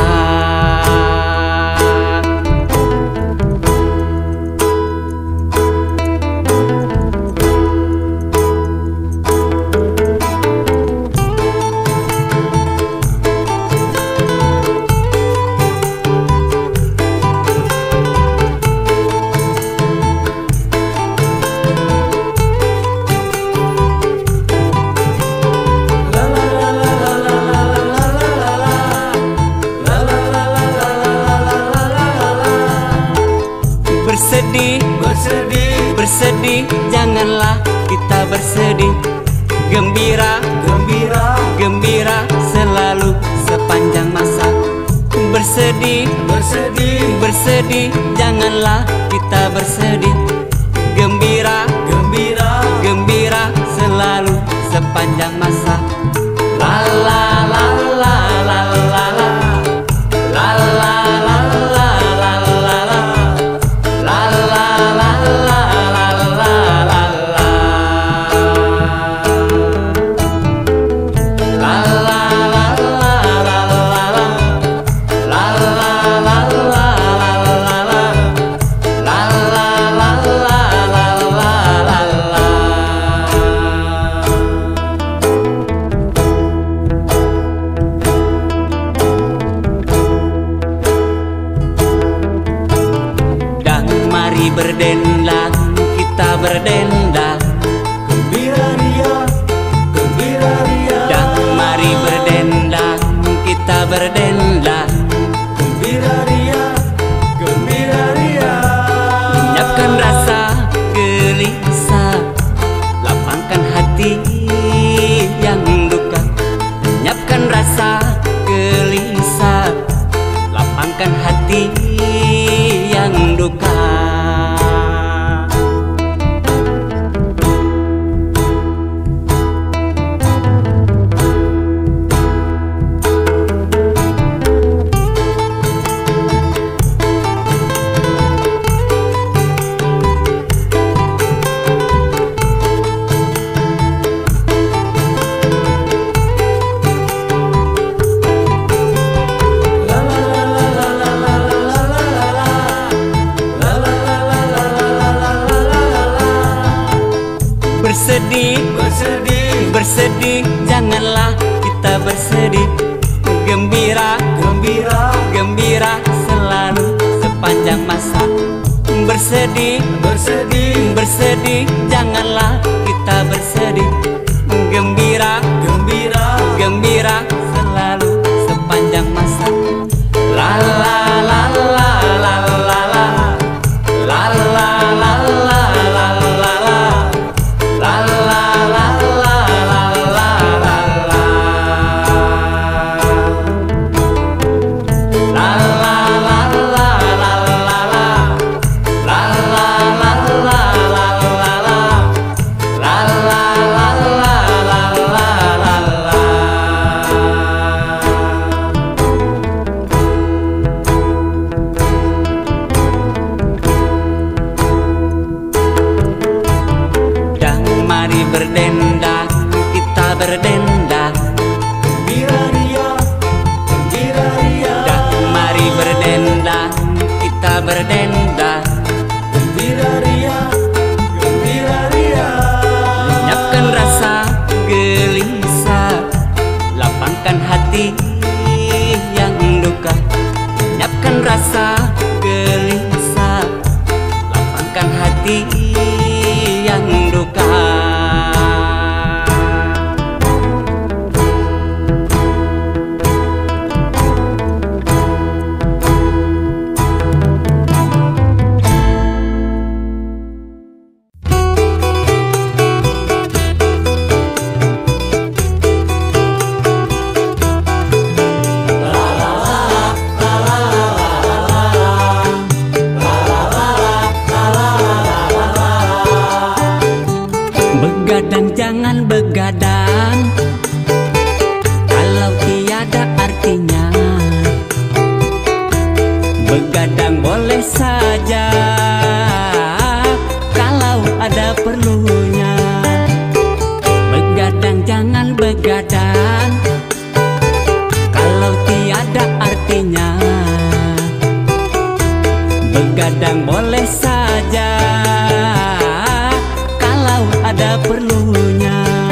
[SPEAKER 1] Bersedih,
[SPEAKER 2] Bersedih,
[SPEAKER 1] bersedih, janganlah kita bersedih. Gembira,
[SPEAKER 2] gembira,
[SPEAKER 1] gembira selalu sepanjang masa. Bersedih,
[SPEAKER 2] bersedih,
[SPEAKER 1] bersedih, janganlah kita bersedih. Gembira,
[SPEAKER 2] gembira,
[SPEAKER 1] gembira selalu sepanjang masa. La la la la la la la. La la la la la la la. La la la la la la la la. La la la la la la la. La la la la la la la. La la la la la la la. Dan mari berdendang, kita berdendang.
[SPEAKER 2] gembira ria, gembira ria.
[SPEAKER 1] Dan mari berdendang, kita berdendang.
[SPEAKER 2] Gembira ria, gembira ria.
[SPEAKER 1] Lenyapkan rasa gelisah, lapangkan hati yang duka. Lenyapkan rasa gelisah, lapangkan hati yang duka. Bersedih,
[SPEAKER 2] Bersedih,
[SPEAKER 1] bersedih, janganlah kita bersedih. Gembira,
[SPEAKER 2] gembira,
[SPEAKER 1] gembira selalu sepanjang masa. Bersedih,
[SPEAKER 2] bersedih,
[SPEAKER 1] bersedih, janganlah kita bersedih. Gembira,
[SPEAKER 2] gembira,
[SPEAKER 1] gembira selalu sepanjang masa. La la la la la la la. La la la la la la la. La la la la la la la la. La la la la la la la. La la la la la la la. La la la la la la la la. lapangkan hati yang duka, lenyapkan rasa gelisah, lapangkan hati yang duka.
[SPEAKER 2] Begadang jangan begadang kalau tiada artinya. Begadang boleh saja kalau ada perlunya. Begadang jangan begadang kalau tiada artinya. Begadang boleh saja ada perlunya.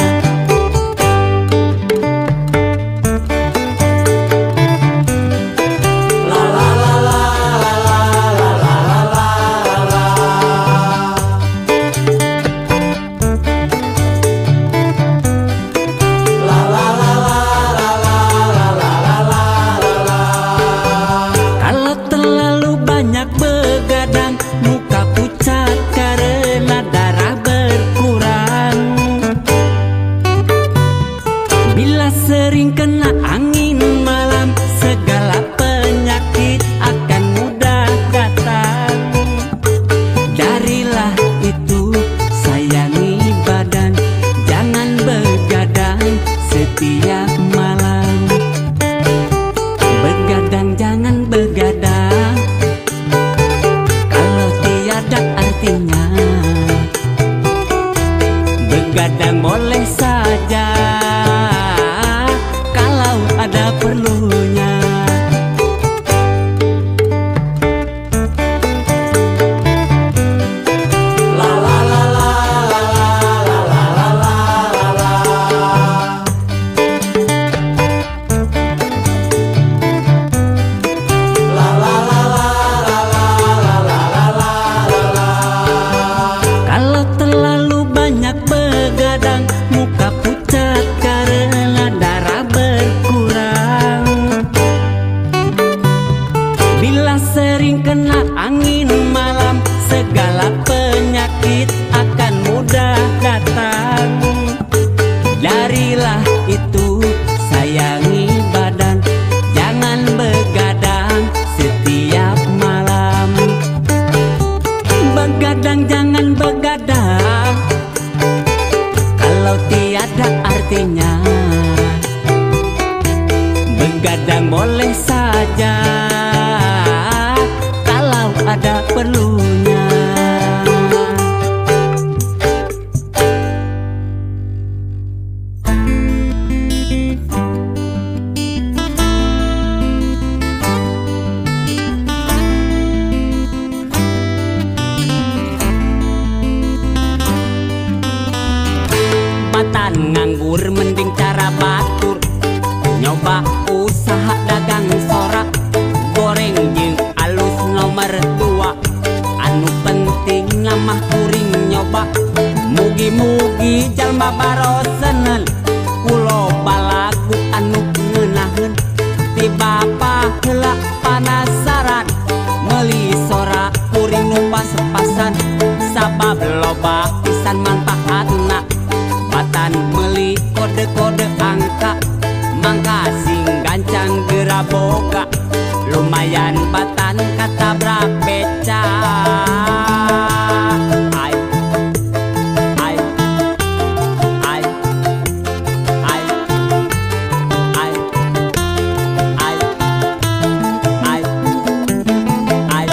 [SPEAKER 2] La la la la la la la la la la. La la la la la la la. Kalau terlalu banyak begadang, muka pucat karena darah berkurang. Bila sering kena angin malam, segala penyakit akan mudah datang. Darilah itu sayangi badan, jangan begadang setiap malam. Begadang jangan begadang kalau tiada artinya. Begadang boleh saja kalau ada perlunya. La la la la la la la la la. La la la la la la. Kalau terlalu banyak begadang, muka pucat karena darah berkurang. Bila sering kena angin malam, segala penyakit akan mudah datang. Darilah itu sayangi badan, jangan begadang setiap malam. Begadang jangan begadang kalau tiada artinya. Begadang boleh saja kalau ada perlunya. Batan nganggur mending cara batur, nyoba usaha dagang sorak, goreng jeung alus nomor 2. Anu penting lamah kuring nyoba, mugi-mugi jalma baroseneun, kulo balagu anu ngeunaheun. Ti bapa heula panasaran, meuli sorak kuring nu pas-pasan, sabab loba pisan manfaatna. Batan meuli kode-kode angka, mangka sing gancang geura boga, lumayan batan katabrak beca. Ai ai ai ai ai ai ai ai.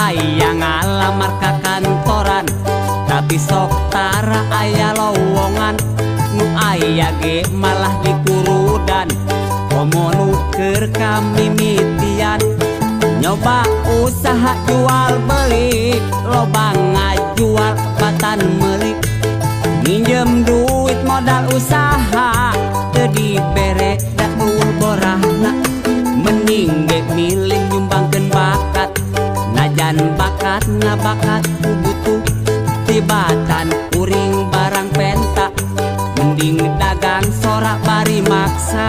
[SPEAKER 1] aya ngalamar ka kantoran, tapi sok tara aya lowongan. Nu aya ge malah dikurudan, komo nuker kami mimitian. Nyoba usaha jual beli, loba ngajual batan meuli. Minjem duit modal usaha, teu dibere da eueuh borahna. Mending ge milih nyumbangkeun bakat, najan bakatna bakat ku butuh. Tibatan kuring barang penta, mending dagang sorak bari maksa.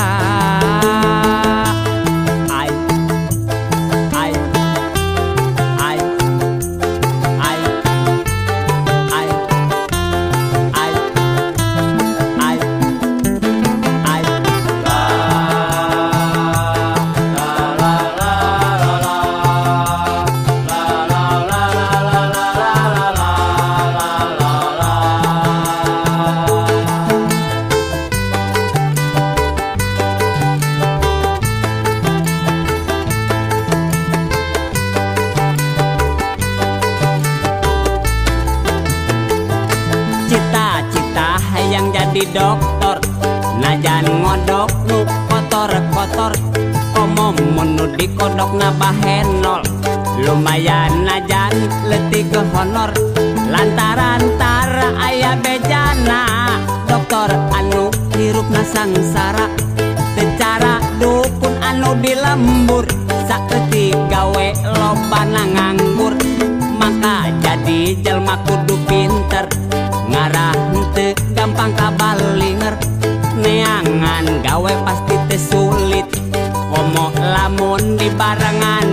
[SPEAKER 1] Cita-cita hayang jadi dokter, najan ngodok nu kotor-kotor. Komo mun dikodokna bahenol, lumayan najan leutik ke honor. Lantaran tara aya bejana, dokter anu hirupna sangsara. Secara dukun anu dilembur, saeutik gawe lobana nganggur. Maka jadi jelma kudu pinter, ngarah henteu gampang kabalinger. Neangan gawe pasti teu sulit, komo lamun dibarengan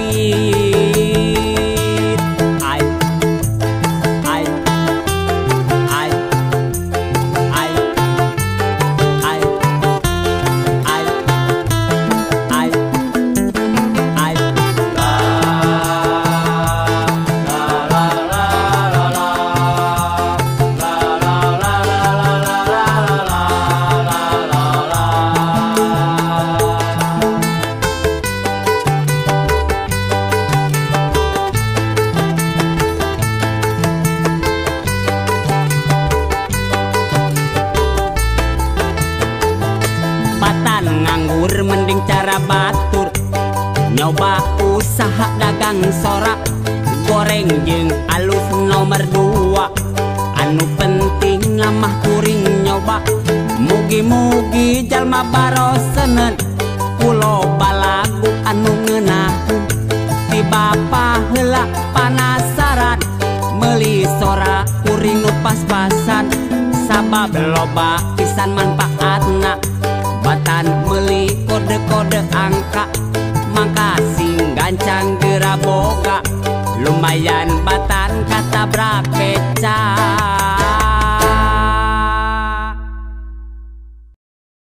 [SPEAKER 1] duit. Ai ai ai ai ai ai ai ai batan nganggur mending cara batur. Nyoba usaha dagang sorak, goreng jeung alus nomor 2. Anu penting lamah kuring nyoba, mugi-mugi jalma barosenen. Kulo balagu anu ngeunaheun, ti bapa heula panasaran. Meuli sora kuring nu pas-pasan, sabab loba pisan manfaatna. Batan meuli kode-kode angka, mangka sing gancang geura boga. Lumayan batan